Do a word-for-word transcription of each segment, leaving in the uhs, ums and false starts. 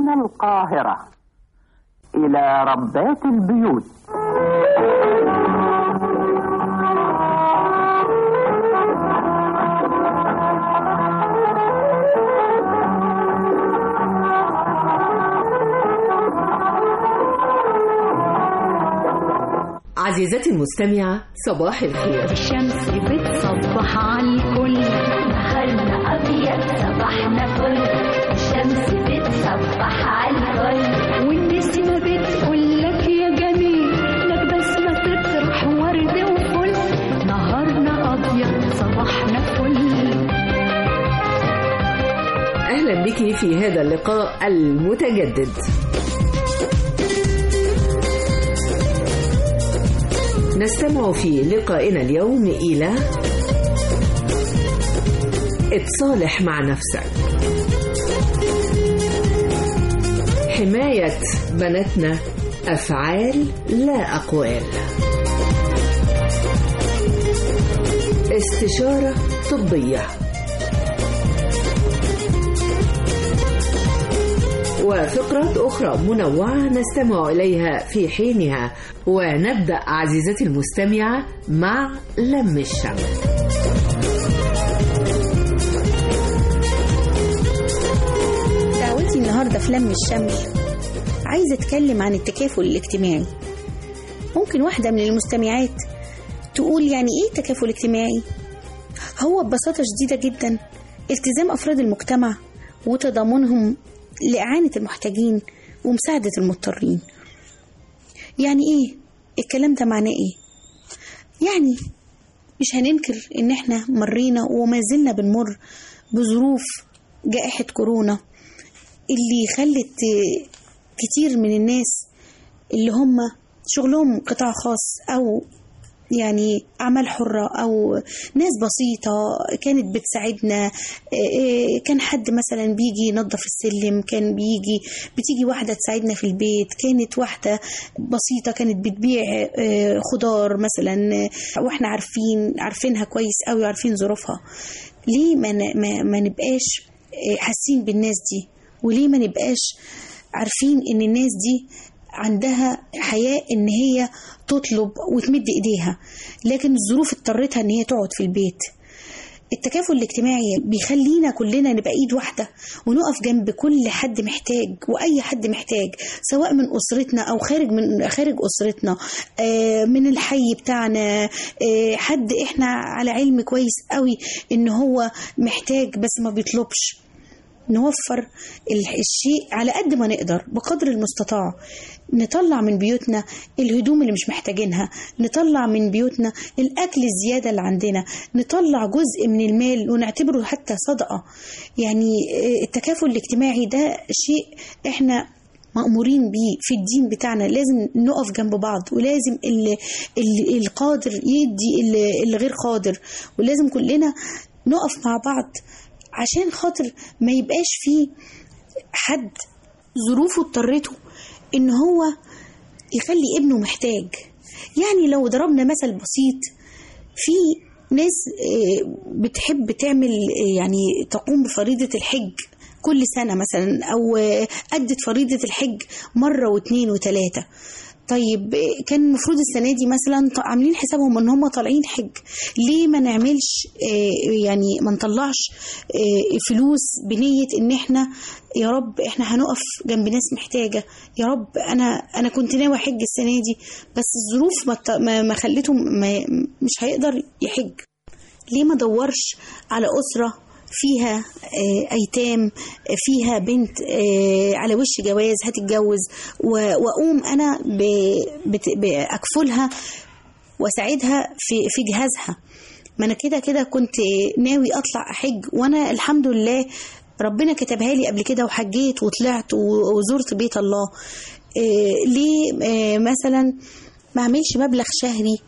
من القاهرة إلى ربات البيوت. عزيزتي المستمعة، صباح الخير. الشمس بتصبح على الكل، نهارنا أبيض صباحنا فل. الشمس بتصبح على الكل، والنسمة بتقول لك يا جميل، لك بسمة تطرح ورد وفل. نهارنا أبيض صباحنا فل. أهلا بك في هذا اللقاء المتجدد. نستمع في لقائنا اليوم إلى اتصالح مع نفسك، حماية بناتنا أفعال لا أقوال، استشارة طبية، وفقرة أخرى منوعة نستمع إليها في حينها. ونبدأ عزيزتي المستمعة مع لم الشمل. دعوتي النهاردة في لم الشمل عايزة أتكلم عن التكافل الاجتماعي. ممكن واحدة من المستمعات تقول يعني إيه تكافل اجتماعي؟ هو ببساطة شديدة جدا التزام أفراد المجتمع وتضامنهم لإعانة المحتاجين ومساعدة المضطرين. يعني إيه الكلام ده؟ معناه إيه؟ يعني مش هننكر إن إحنا مرينا وما زلنا بنمر بظروف جائحة كورونا اللي خلت كتير من الناس اللي هم شغلهم قطاع خاص أو يعني أعمال حرة أو ناس بسيطة كانت بتساعدنا. كان حد مثلا بيجي ينظف السلم، كان بيجي بتيجي واحدة تساعدنا في البيت، كانت واحدة بسيطة كانت بتبيع خضار مثلا واحنا عارفين عارفينها كويس قوي وعارفين ظروفها. ليه ما, ما, ما نبقاش حاسين بالناس دي؟ وليه ما نبقاش عارفين ان الناس دي عندها حياة ان هي تطلب وتمد ايديها، لكن الظروف اضطرتها ان هي تقعد في البيت. التكافل الاجتماعي بيخلينا كلنا نبقى ايد واحدة ونقف جنب كل حد محتاج، واي حد محتاج سواء من اسرتنا او خارج من خارج اسرتنا، من الحي بتاعنا، حد احنا على علم كويس قوي ان هو محتاج بس ما بيطلبش. نوفر الشيء على قد ما نقدر بقدر المستطاع. نطلع من بيوتنا الهدوم اللي مش محتاجينها، نطلع من بيوتنا الأكل الزيادة اللي عندنا، نطلع جزء من المال ونعتبره حتى صدقة. يعني التكافل الاجتماعي ده شيء احنا مأمورين بيه في الدين بتاعنا. لازم نقف جنب بعض، ولازم ال ال القادر يدي الغير قادر، ولازم كلنا نقف مع بعض عشان خاطر ما يبقاش فيه حد ظروفه اضطرته ان هو يخلي ابنه محتاج. يعني لو ضربنا مثل بسيط، في ناس بتحب تعمل يعني تقوم بفريضة الحج كل سنة مثلا، او أدت فريضة الحج مرة واثنين وثلاثة. طيب كان المفروض السنة دي مثلا عاملين حسابهم ان هم طالعين حج، ليه ما نعملش يعني ما نطلعش فلوس بنية ان احنا يا رب احنا هنقف جنب ناس محتاجة، يا رب انا انا كنت ناوي حج السنة دي بس الظروف ما ما خلتهم ما مش هيقدر يحج. ليه ما دورش على أسرة فيها أيتام، فيها بنت على وش جواز هتتجوز، وأقوم أنا بأكفلها وأساعدها في في جهازها. ما أنا كده كده كنت ناوي أطلع أحج، وأنا الحمد لله ربنا كتبها لي قبل كده وحجيت وطلعت وزرت بيت الله. ليه مثلا ما أعملش مبلغ شهري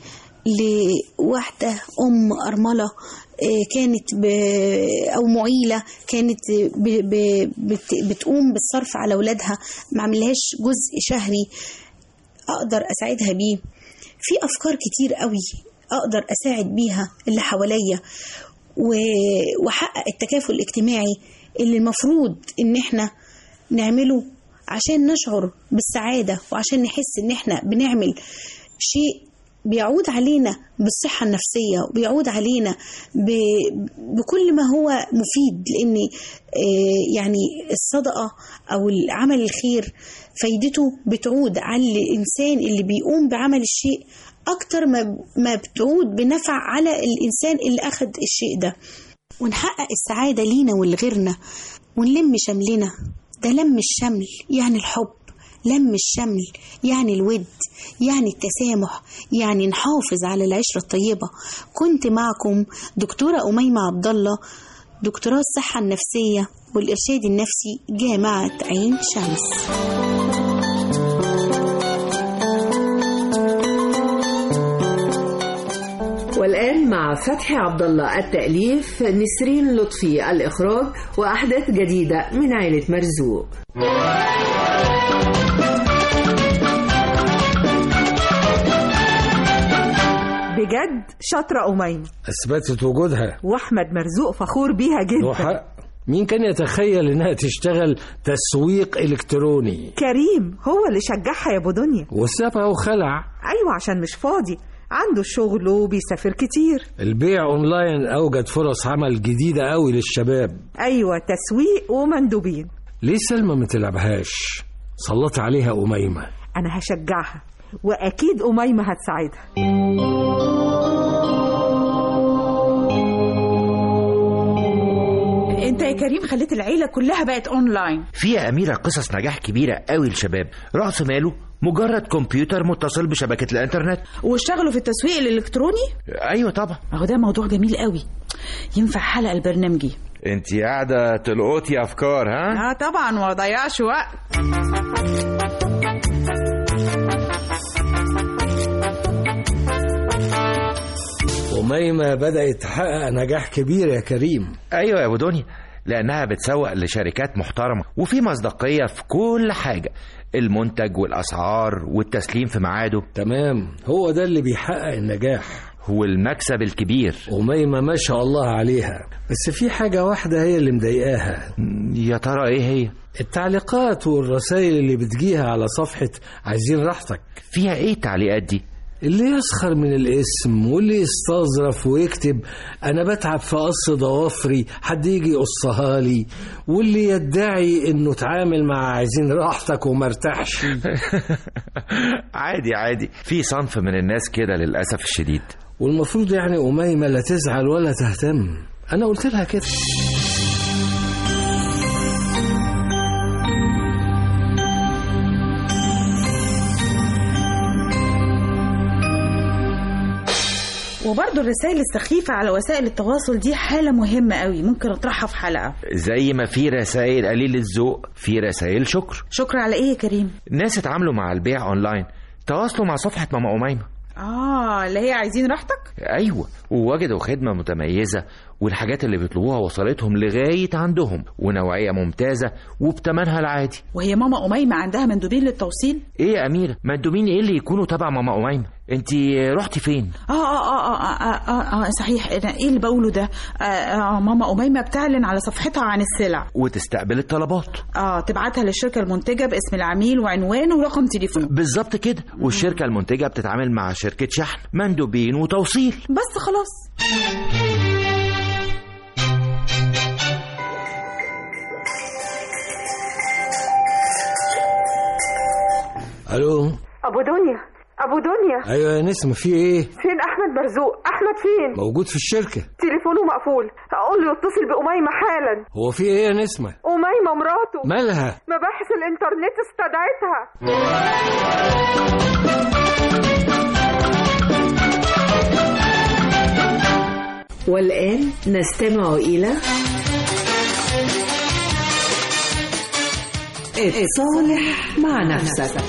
لواحدة أم أرملة كانت ب... أو معيلة كانت ب... ب... بت... بتقوم بالصرف على أولادها، ما عملهاش جزء شهري أقدر أساعدها بيه. في أفكار كتير قوي أقدر أساعد بيها اللي حواليا و... وحقق التكافل الاجتماعي اللي المفروض إن إحنا نعمله عشان نشعر بالسعادة وعشان نحس إن إحنا بنعمل شيء بيعود علينا بالصحة النفسية وبيعود علينا ب... بكل ما هو مفيد، لأن يعني الصدقة أو العمل الخير فايدته بتعود على الإنسان اللي بيقوم بعمل الشيء أكتر ما ما بتعود بنفع على الإنسان اللي أخذ الشيء ده. ونحقق السعادة لينا ولغيرنا ونلم شملنا. ده لم الشمل يعني الحب، لم الشمل يعني الود، يعني التسامح، يعني نحافظ على العشرة الطيبة. كنت معكم دكتورة أميمة عبد الله، دكتوراه الصحة النفسية والإرشاد النفسي، جامعة عين شمس. والآن مع فتحي عبد الله التأليف، نسرين لطفي الإخراج، وأحداث جديدة من عائلة مرزوق. بجد شاطرة أميمة، أثبتت وجودها، وأحمد مرزوق فخور بيها جدا. له حق، مين كان يتخيل إنها تشتغل تسويق إلكتروني؟ كريم هو اللي شجعها يا أبو دنيا، وسابها وخلع. أيوة عشان مش فاضي، عنده شغل وبيسافر كتير. البيع أونلاين أوجد فرص عمل جديدة قوي للشباب. أيوة تسويق ومندوبين. ليه سلمى ما تلعبهاش؟ سلط عليها أميمة. أنا هشجعها وأكيد أميمة هتساعدها. انت يا كريم خليت العيلة كلها بقت اونلاين. في يا أميرة قصص نجاح كبيرة قوي للشباب، رأس ماله مجرد كمبيوتر متصل بشبكة الانترنت. واشتغلوا في التسويق الالكتروني؟ ايوه طبعا. اهو ده موضوع جميل قوي، ينفع حلقة البرنامجي. انت قاعدة تلقطي افكار ها؟ اه طبعا، وما ضيعش وقت. أميمة بدأت تحقق نجاح كبير يا كريم. ايوه يا ابو دنيا، لانها بتسوق لشركات محترمة وفي مصداقية في كل حاجة، المنتج والاسعار والتسليم في ميعاده. تمام، هو ده اللي بيحقق النجاح، هو المكسب الكبير. أميمة ما شاء الله عليها، بس في حاجة واحدة هي اللي مضايقاها. يا ترى ايه هي؟ التعليقات والرسائل اللي بتجيها على صفحة عايزين راحتك. فيها ايه التعليقات دي؟ اللي يسخر من الاسم، واللي يستظرف ويكتب أنا بتعب في قص ضوافري حد يجي يقصها لي، واللي يدعي إنه تعامل مع عايزين راحتك ومرتاحش. عادي عادي، في صنف من الناس كده للأسف الشديد. والمفروض يعني أميمة لا تزعل ولا تهتم، أنا قلت لها كده. وبرضه الرسائل السخيفة على وسائل التواصل دي حالة مهمة قوي، ممكن اطرحها في حلقة. زي ما في رسائل قليل الذوق، في رسائل شكر. شكر على ايه يا كريم؟ ناس اتعاملوا مع البيع اونلاين، تواصلوا مع صفحة ماما أميمة. اه اللي هي عايزين راحتك. ايوه، ووجدوا خدمة متميزة، والحاجات اللي بيطلبوها وصلتهم لغاية عندهم، ونوعية ممتازة وبتمنها العادي. وهي ماما أميمة عندها مندوبين للتوصيل؟ ايه يا أميرة، مندوبين ايه اللي يكونوا تبع ماما أميمة؟ انتي رحتي فين؟ آه آه, آه, آه, آه, آه, آه صحيح، ايه اللي بقوله ده؟ آه, آه ماما أميمة بتعلن على صفحتها عن السلع وتستقبل الطلبات. اه تبعتها للشركة المنتجة باسم العميل وعنوانه ورقم تليفونه. بالظبط كده. والشركة المنتجة بتتعامل مع شركة شحن، مندوبين وتوصيل، بس خلاص. الو ابو دنيا، ابو دنيا. ايوه يا نسمة، في ايه؟ فين احمد مرزوق؟ احمد فين؟ موجود في الشركة، تليفونه مقفول، اقول له يتصل بأميمة حالا. هو في ايه يا نسمة؟ أميمة مراته مالها؟ مباحث الانترنت استدعتها. والآن نستمع إلى اتصالح مع نفسك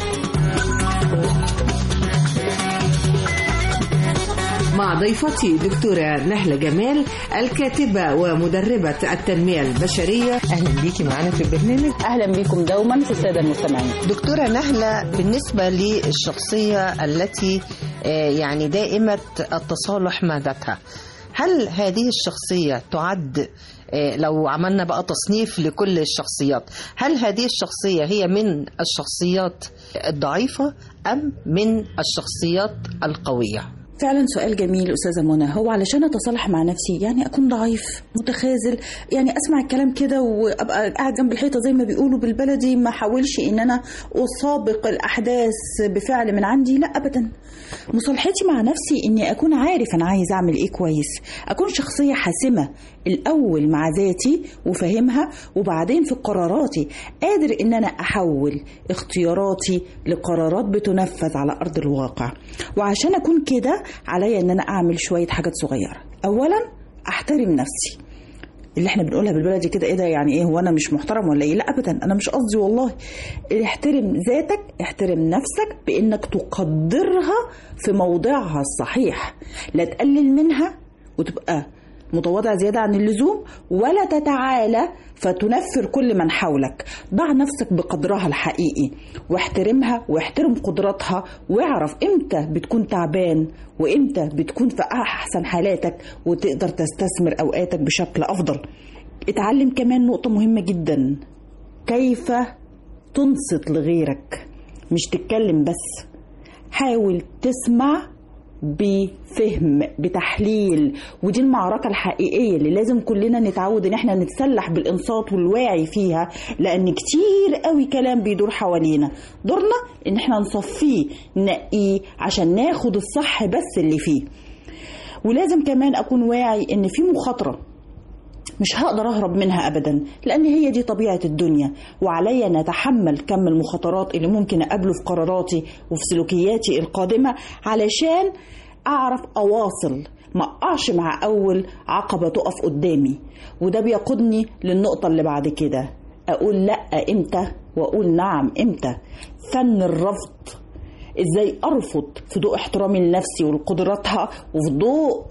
مع ضيفتي دكتورة نهلة جمال، الكاتبة ومدربة التنمية البشرية. أهلا بيكي معنا في البرنامج. أهلا بكم دوما في السادة المستمعين. دكتورة نهلة، بالنسبة للشخصية التي يعني دائمة التصالح مع ذاتها، هل هذه الشخصية تعد، لو عملنا بقى تصنيف لكل الشخصيات، هل هذه الشخصية هي من الشخصيات الضعيفة أم من الشخصيات القوية؟ فعلا سؤال جميل أستاذة منى. هو علشان أتصالح مع نفسي يعني أكون ضعيف متخاذل، يعني أسمع الكلام كده وأبقى قاعد جنب الحيطة زي ما بيقولوا بالبلدي، ما حاولش إن أنا أسابق الأحداث بفعل من عندي؟ لا أبدا. مصالحتي مع نفسي إني أكون عارف أنا عايز أعمل إيه كويس، أكون شخصية حاسمة الأول مع ذاتي وفهمها، وبعدين في قراراتي قادر إن أنا أحول اختياراتي لقرارات بتنفذ على أرض الواقع. وعشان أكون كده عليا إن أنا أعمل شوية حاجات صغيرة. أولا أحترم نفسي، اللي احنا بنقولها بالبلدي كده، ايه ده يعني ايه، هو انا مش محترم ولا ايه؟ لا ابدا، انا مش قصدي والله. احترم ذاتك، احترم نفسك بانك تقدرها في موضعها الصحيح، لا تقلل منها وتبقى متواضع زيادة عن اللزوم، ولا تتعالى فتنفر كل من حولك. ضع نفسك بقدرها الحقيقي واحترمها واحترم قدراتها، واعرف امتى بتكون تعبان وامتى بتكون في احسن حالاتك وتقدر تستثمر اوقاتك بشكل افضل. اتعلم كمان نقطة مهمة جدا، كيف تنصت لغيرك، مش تتكلم بس. حاول تسمع بفهم بتحليل، ودي المعركة الحقيقية اللي لازم كلنا نتعود ان احنا نتسلح بالانصات والواعي فيها، لان كتير قوي كلام بيدور حوالينا، دورنا ان احنا نصفيه نقيه عشان ناخد الصح بس اللي فيه. ولازم كمان اكون واعي ان في مخاطرة مش هقدر أهرب منها أبدا، لأن هي دي طبيعة الدنيا، وعليا أن أتحمل كم المخاطرات اللي ممكن أقابله في قراراتي وفي سلوكياتي القادمة، علشان أعرف أواصل، ما أقعش مع أول عقبة تقف قدامي. وده بيقودني للنقطة اللي بعد كده، أقول لأ إمتى وأقول نعم إمتى. فن الرفض، إزاي أرفض في ضوء احترامي لنفسي ولقدراتها، وفي ضوء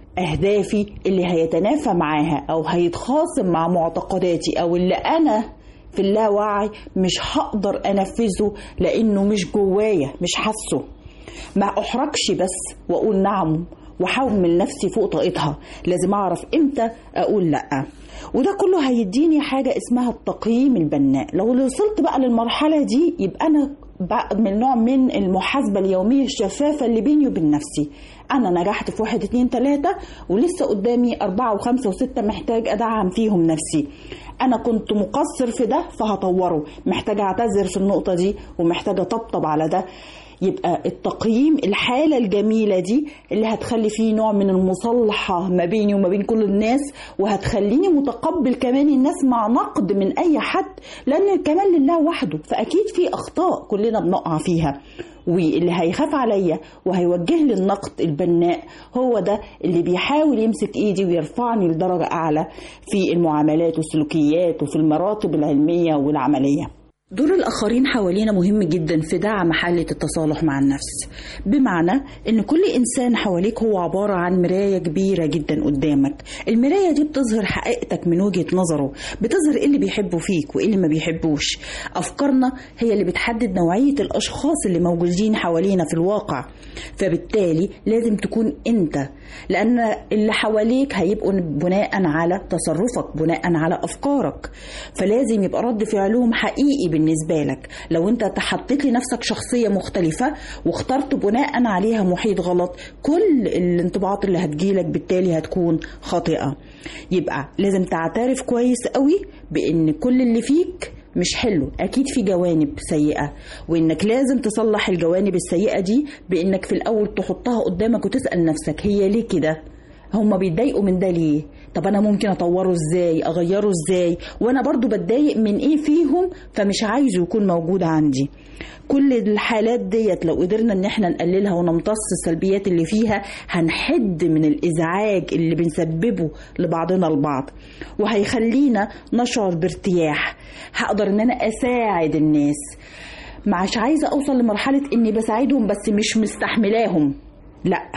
أهدافي اللي هيتنافى معاها أو هيتخاصم مع معتقداتي، أو اللي أنا في اللاوعي مش هقدر أنفذه لأنه مش جوايا، مش حاسه. ما أحركش بس وأقول نعم وحاول نفسي فوق طاقتها، لازم أعرف إمتى أقول لأ. وده كله هيديني حاجة اسمها التقييم البناء. لو وصلت بقى للمرحلة دي يبقى أنا من نوع من المحاسبة اليومية الشفافة اللي بيني وبين نفسي. أنا نجحت في واحد اتنين تلاتة ولسه قدامي أربعة وخمسة وستة محتاج أدعم فيهم نفسي. أنا كنت مقصر في ده فهطوره، محتاج أعتذر في النقطة دي ومحتاج أطبطب على ده. يبقى التقييم الحالة الجميلة دي اللي هتخلي فيه نوع من المصالحة ما بيني وما بين كل الناس، وهتخليني متقبل كمان الناس مع نقد من أي حد، لأن الكمال لله وحده، فأكيد في أخطاء كلنا بنقع فيها، واللي هيخاف عليا وهيوجه لي النقد البناء هو ده اللي بيحاول يمسك إيدي ويرفعني لدرجة أعلى في المعاملات والسلوكيات وفي المراتب العلمية والعملية. دور الآخرين حوالينا مهم جدا في دعم حالة التصالح مع النفس، بمعنى إن كل إنسان حواليك هو عبارة عن مراية كبيرة جدا قدامك. المراية دي بتظهر حقيقتك من وجهة نظره، بتظهر إيه اللي بيحبه فيك وإيه اللي ما بيحبوش. أفكارنا هي اللي بتحدد نوعية الأشخاص اللي موجودين حوالينا في الواقع، فبالتالي لازم تكون أنت، لأن اللي حواليك هيبقوا بناء على تصرفك، بناء على أفكارك، فلازم يبقى رد فعلهم حقيقي بالنسبة لك. لو انت تحطيت لنفسك شخصية مختلفة واخترت بناء عليها محيط غلط، كل الانطباعات اللي هتجيلك بالتالي هتكون خاطئة. يبقى لازم تعترف كويس قوي بان كل اللي فيك مش حلو، اكيد في جوانب سيئة، وانك لازم تصلح الجوانب السيئة دي بانك في الاول تحطها قدامك وتسأل نفسك هي ليه كده؟ هما بيتضايقوا من ده ليه؟ طب أنا ممكن أطوره إزاي؟ أغيره إزاي؟ وأنا برضو بتضايق من إيه فيهم فمش عايزه يكون موجود عندي. كل الحالات ديت لو قدرنا إن احنا نقللها ونمتص السلبيات اللي فيها، هنحد من الإزعاج اللي بنسببه لبعضنا البعض، وهيخلينا نشعر بارتياح. هقدر إن أنا أساعد الناس، مش عايزة أوصل لمرحلة إني بساعدهم بس مش مستحملاهم، لأ،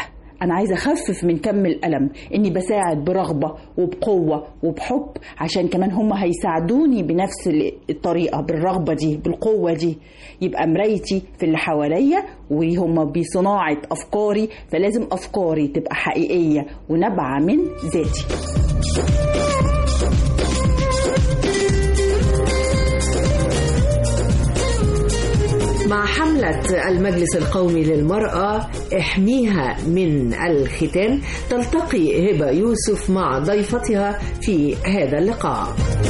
انا عايزه اخفف من كم الالم، اني بساعد برغبه وبقوه وبحب، عشان كمان هم هيساعدوني بنفس الطريقه، بالرغبه دي بالقوه دي. يبقى مرايتي في اللي حواليا وهم بصناعه افكاري، فلازم افكاري تبقى حقيقيه ونابعه من ذاتي. مع حملة المجلس القومي للمرأة احميها من الختان، تلتقي هبة يوسف مع ضيفتها في هذا اللقاء.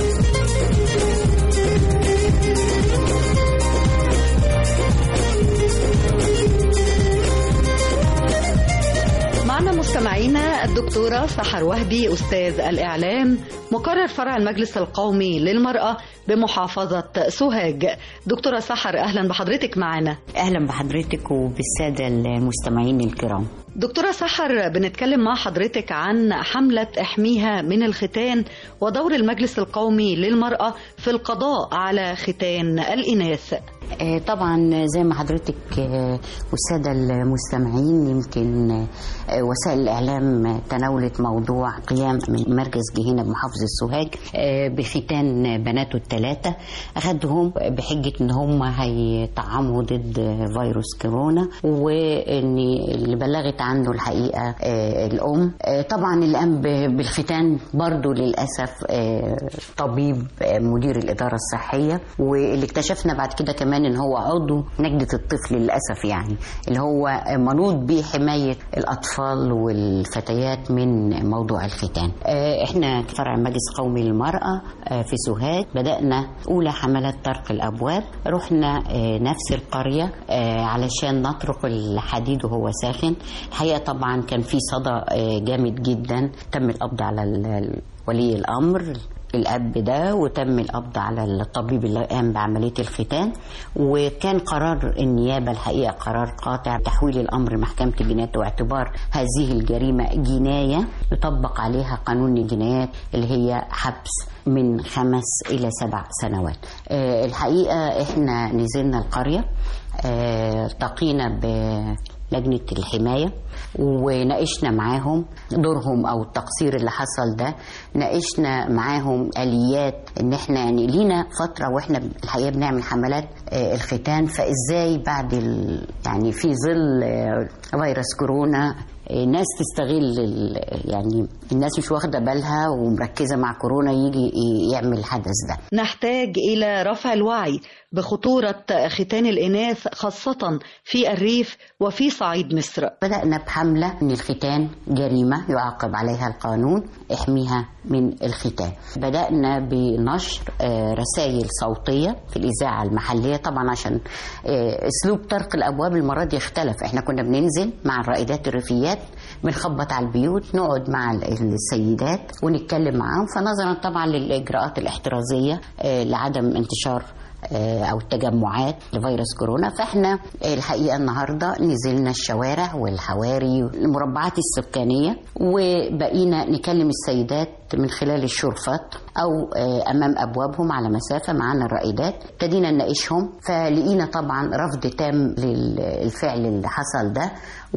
معنا مستمعينا الدكتورة سحر وهبي، أستاذ الإعلام، مقرر فرع المجلس القومي للمرأة بمحافظة سوهاج. دكتورة سحر، أهلا بحضرتك معنا. أهلا بحضرتك وبالسادة المستمعين الكرام. دكتورة سحر، بنتكلم مع حضرتك عن حملة احميها من الختان ودور المجلس القومي للمرأة في القضاء على ختان الإناث. طبعا زي ما حضرتك والسادة المستمعين، يمكن وسائل الإعلام تناولت موضوع قيام من مركز جهينة بمحافظة سوهاج بختان بناته الثلاثة، أخدهم بحجة إن هم هيطعموا ضد فيروس كورونا، وإن اللي بلغت عنه الحقيقة الأم. طبعا اللي قام بالختان برضو للأسف طبيب مدير الإدارة الصحية، واللي اكتشفنا بعد كده كمان ان هو عضو نجدة الطفل للأسف، يعني اللي هو منوط بحماية الأطفال والفتيات من موضوع الختان. احنا فرع مجلس قومي للمرأة في سوهاج بدأنا أولى حملات طرق الأبواب. رحنا نفس القرية علشان نطرق الحديد وهو ساخن. الحقيقة طبعا كان في صدى جامد جدا، تم القبض على ولي الأمر الأب ده، وتم القبض على الطبيب اللي قام بعملية الختان، وكان قرار النيابة الحقيقة قرار قاطع تحويل الأمر محكمة الجنايات، واعتبار هذه الجريمة جناية يطبق عليها قانون الجنايات اللي هي حبس من خمس إلى سبع سنوات. أه الحقيقة احنا نزلنا القرية، أه التقينا ب لجنة الحماية وناقشنا معاهم دورهم أو التقصير اللي حصل ده. ناقشنا معاهم آليات إن إحنا يعني لينا فترة وإحنا الحقيقة بنعمل حملات الختان، فإزاي بعد يعني في ظل فيروس كورونا الناس تستغل، يعني الناس مش واخدة بالها ومركزة مع كورونا يجي يعمل الحدث ده. نحتاج إلى رفع الوعي بخطورة ختان الإناث خاصة في الريف وفي صعيد مصر. بدأنا بحملة إن الختان جريمة يعاقب عليها القانون، احميها من الختان. بدأنا بنشر رسائل صوتية في الإذاعة المحلية، طبعا عشان أسلوب طرق الأبواب المرة دي اختلف. احنا كنا بننزل مع الرائدات الريفيات، بنخبط على البيوت، نقعد مع السيدات ونتكلم معاهم، فنظرا طبعا للإجراءات الاحترازية لعدم انتشار أو التجمعات لفيروس كورونا. فإحنا الحقيقة النهاردة نزلنا الشوارع والحواري والمربعات السكانية، وبقينا نكلم السيدات من خلال الشرفات أو أمام أبوابهم على مسافة معنا الرائدات. ابتدينا نناقشهم، فلقينا طبعا رفض تام للفعل اللي حصل ده،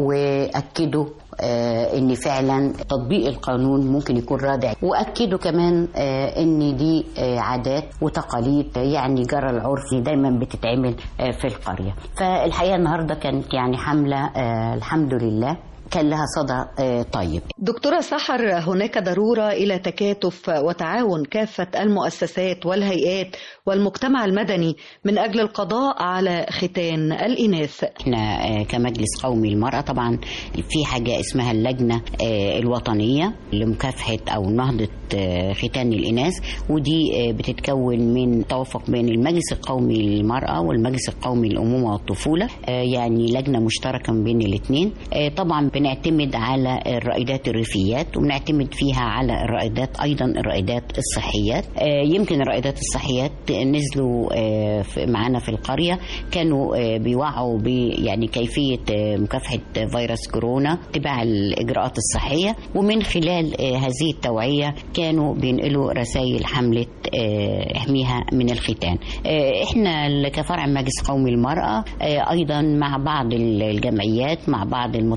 وأكدوا آه ان فعلا تطبيق القانون ممكن يكون رادع، واكدوا كمان آه ان دي آه عادات وتقاليد يعني جرى العرفي دايما بتتعمل آه في القرية. فالحقيقة النهاردة كانت يعني حملة آه الحمد لله كان لها صدى طيب. دكتورة سحر، هناك ضرورة إلى تكاتف وتعاون كافة المؤسسات والهيئات والمجتمع المدني من أجل القضاء على ختان الإناث. احنا كمجلس قومي للمرأة طبعا في حاجة اسمها اللجنة الوطنية لمكافحة أو نهضة ختان الإناث، ودي بتتكون من توافق بين المجلس القومي للمرأة والمجلس القومي للأمومة والطفولة، يعني لجنة مشتركة بين الاثنين. طبعا بنعتمد على الرائدات الريفيات، وبنعتمد فيها على الرائدات أيضا الرائدات الصحيات. يمكن الرائدات الصحيات نزلوا معنا في القرية، كانوا بيوعوا يعني كيفية مكافحة فيروس كورونا، اتباع الإجراءات الصحية، ومن خلال هذه التوعية كانوا بينقلوا رسائل حملة احميها من الختان. احنا كفرع مجلس قومي المرأة أيضا مع بعض الجمعيات، مع بعض المتطوعات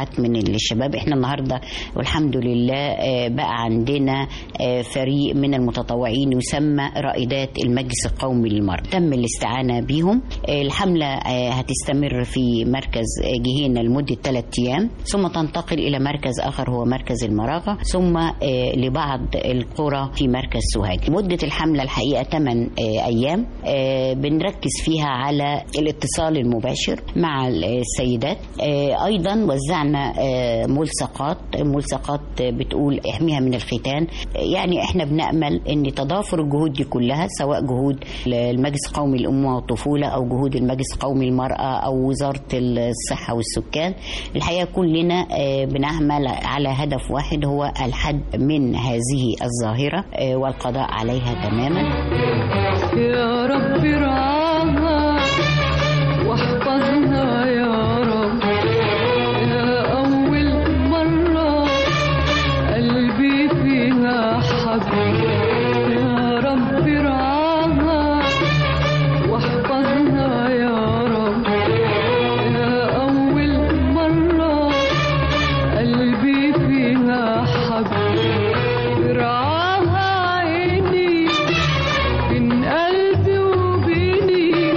مجموعات من الشباب. احنا النهارده والحمد لله بقى عندنا فريق من المتطوعين يسمى رائدات المجلس القومي للمرأة، تم الاستعانة بيهم. الحملة هتستمر في مركز جهينة لمدة ثلاثة أيام، ثم تنتقل إلى مركز آخر هو مركز المراغة، ثم لبعض القرى في مركز سوهاج. مدة الحملة الحقيقة ثمانية أيام، بنركز فيها على الاتصال المباشر مع السيدات. أيضا وزعنا ملصقات ملصقات بتقول احميها من الختان. يعني احنا بنأمل ان تضافر الجهود دي كلها، سواء جهود المجلس القومي للأمومة والطفولة أو جهود المجلس القومي للمرأة أو وزارة الصحة والسكان، الحقيقة كلنا بنعمل على هدف واحد هو الحد من هذه الظاهرة والقضاء عليها تماما. يا رب رعاها واحفظها يا رب، يا أول مرة قلبي فيها حب. يا رب رعاها واحفظها يا رب، يا أول مرة قلبي فيها حب. رعاها عيني بين قلبي وبيني،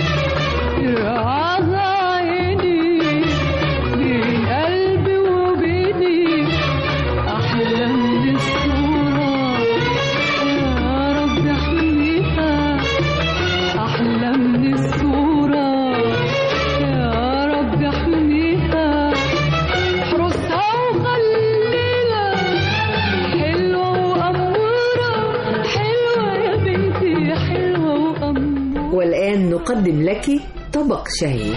رعاها عيني بين قلبي وبيني، أحلى من الصورة يا رب احميها، أحلى من الصورة يا رب احميها. احرسها وخليها حلوة وأمورة، حلوة يا بنتي حلوة وأمورة. والآن نقدم لك طبق شهي.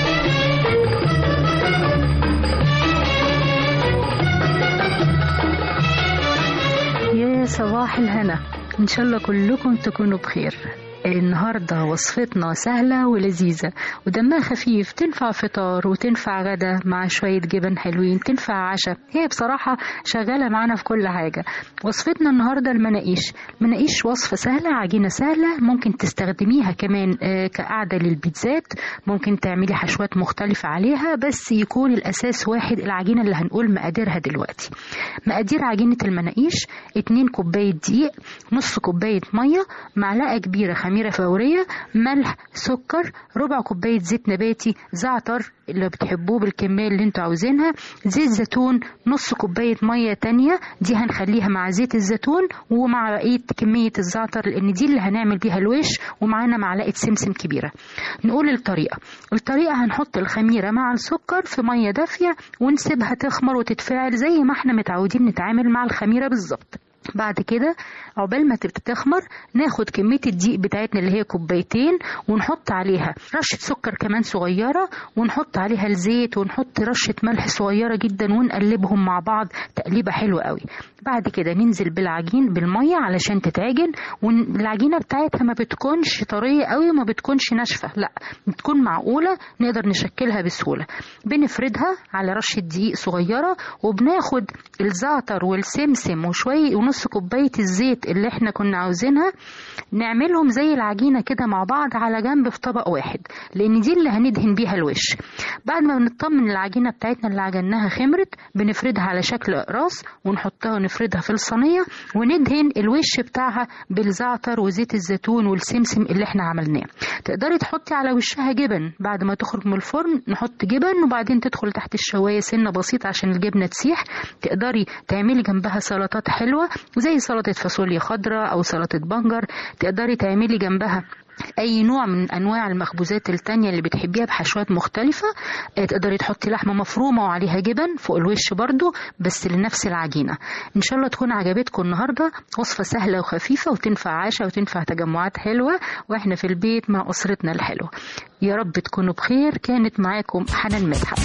يا صباح الهنا، إن شاء الله كلكم تكونوا بخير. النهاردة وصفتنا سهلة ولذيذة ودمها خفيف، تنفع فطار وتنفع غدا مع شوية جبن حلوين، تنفع عشاء. هي بصراحة شغالة معنا في كل حاجة. وصفتنا النهاردة المناقيش. مناقيش وصفة سهلة، عجينة سهلة، ممكن تستخدميها كمان كقعدة للبيتزات، ممكن تعملي حشوات مختلفة عليها، بس يكون الأساس واحد، العجينة اللي هنقول مقاديرها دلوقتي. مقادير عجينة المناقيش: اتنين كوباية دقيق، نص كوباية مية، معلقة كبيرة خميرة فورية، ملح، سكر، ربع كوباية زيت نباتي، زعتر اللي بتحبوه بالكمية اللي انتوا عاوزينها، زيت زيتون، نص كوباية مية تانية دي هنخليها مع زيت الزيتون ومع بقية كمية الزعتر لان دي اللي هنعمل بيها الوش، ومعانا معلقة سمسم كبيرة. نقول الطريقة. الطريقة هنحط الخميرة مع السكر في مية دافية ونسيبها تخمر وتتفاعل زي ما احنا متعودين نتعامل مع الخميرة بالظبط. بعد كده عقبال ما تبقى تخمر ناخد كمية الدقيق بتاعتنا اللي هي كوبايتين ونحط عليها رشة سكر كمان صغيرة، ونحط عليها الزيت، ونحط رشة ملح صغيرة جدا، ونقلبهم مع بعض تقليبة حلوة قوي. بعد كده ننزل بالعجين بالمية علشان تتعجن، والعجينة بتاعتها ما بتكونش طرية قوي وما بتكونش ناشفة، لا بتكون معقولة نقدر نشكلها بسهولة. بنفردها على رشة دقيق صغيرة، وبناخد الزعتر والسمسم وشوية ونص كوباية الزيت اللي احنا كنا عاوزينها، نعملهم زي العجينة كده مع بعض على جنب في طبق واحد، لان دي اللي هندهن بيها الوش. بعد ما بنطمن العجينة بتاعتنا اللي عجناها خمرت، بنفردها على شكل راس ونحطها ونفردها في الصينية، وندهن الوش بتاعها بالزعتر وزيت الزيتون والسمسم اللي احنا عملناه. تقدري تحطي على وشها جبن بعد ما تخرج من الفرن، نحط جبن وبعدين تدخل تحت الشواية سنة بسيطة عشان الجبنة تسيح. تقدري تعملي جنبها سلطات حلوة زي سلطة فاصوليا خضراء أو سلطة بنجر. تقدري تعملي جنبها أي نوع من أنواع المخبوزات التانية اللي بتحبيها بحشوات مختلفة. تقدري تحطي لحمة مفرومة وعليها جبن فوق الوش برضو بس لنفس العجينة. إن شاء الله تكون عجبتكم النهاردة. وصفة سهلة وخفيفة وتنفع عشاء وتنفع تجمعات حلوة وإحنا في البيت مع أسرتنا الحلوة. يا رب تكونوا بخير. كانت معاكم حنان مدحت.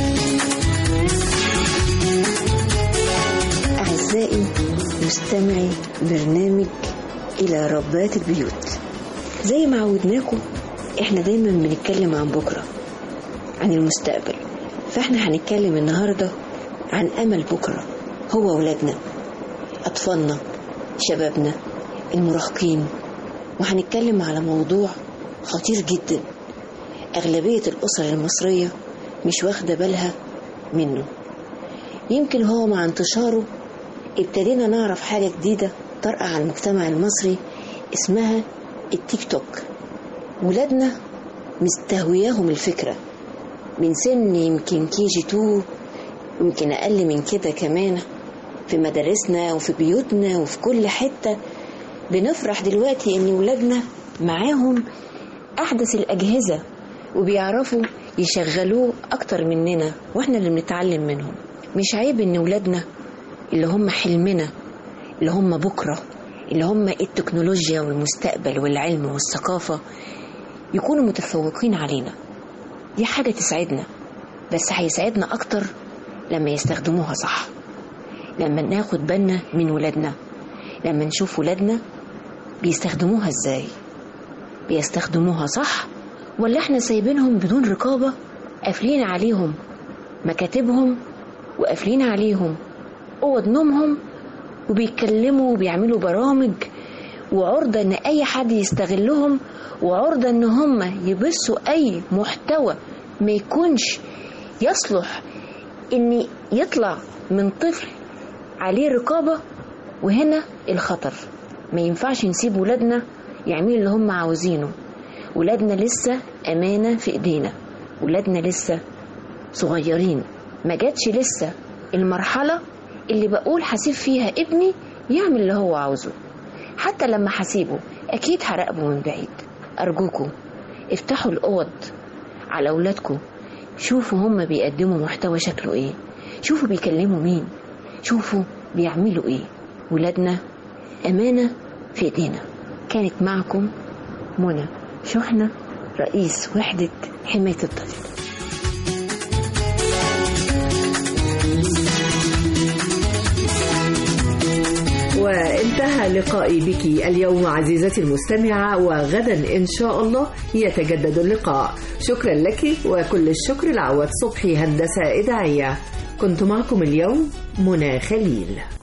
أعزائي مستمعي برنامج إلى ربات البيوت، زي ما عودناكم احنا دايما بنتكلم عن بكرة، عن المستقبل. فاحنا هنتكلم النهاردة عن أمل بكرة، هو ولادنا، أطفالنا، شبابنا، المراهقين. وهنتكلم على موضوع خطير جدا أغلبية الأسر المصرية مش واخدة بالها منه، يمكن هو مع انتشاره ابتدينا نعرف حاجة جديدة طرقة على المجتمع المصري اسمها التيك توك. ولادنا مستهوياهم الفكرة من سن يمكن كي جي تو، يمكن أقل من كده كمان. في مدارسنا وفي بيوتنا وفي كل حتة بنفرح دلوقتي ان ولادنا معاهم أحدث الأجهزة وبيعرفوا يشغلوه أكتر مننا، وإحنا اللي بنتعلم منهم. مش عيب إن ولادنا اللي هم حلمنا، اللي هم بكرة، اللي هم التكنولوجيا والمستقبل والعلم والثقافة، يكونوا متفوقين علينا. دي حاجة تسعدنا، بس هيسعدنا أكتر لما يستخدموها صح، لما ناخد بالنا من ولادنا، لما نشوف ولادنا بيستخدموها إزاي، بيستخدموها صح ولا احنا سايبينهم بدون رقابة، قافلين عليهم مكاتبهم وقافلين عليهم اوض نومهم وبيتكلموا وبيعملوا برامج وعرضة ان اي حد يستغلهم، وعرضة ان هم يبثوا اي محتوى ما يكونش يصلح ان يطلع من طفل عليه رقابة. وهنا الخطر. ما ينفعش نسيب ولادنا يعملوا اللي هم عاوزينه. ولادنا لسه أمانة في إيدينا، ولادنا لسه صغيرين، ما جاتش لسه المرحلة اللي بقول حسيب فيها ابني يعمل اللي هو عاوزه. حتى لما حسيبه أكيد هراقبه من بعيد. أرجوكم افتحوا الأوض على أولادكم، شوفوا هم بيقدموا محتوى شكله إيه، شوفوا بيكلموا مين، شوفوا بيعملوا إيه. ولادنا أمانة في إيدينا. كانت معكم منى شحنة، رئيس وحدة حماية الطفل. وانتهى لقائي بك اليوم عزيزتي المستمعة، وغدا إن شاء الله يتجدد اللقاء. شكرا لك، وكل الشكر لعواد صبحي هندسة إذاعية. كنت معكم اليوم منى خليل.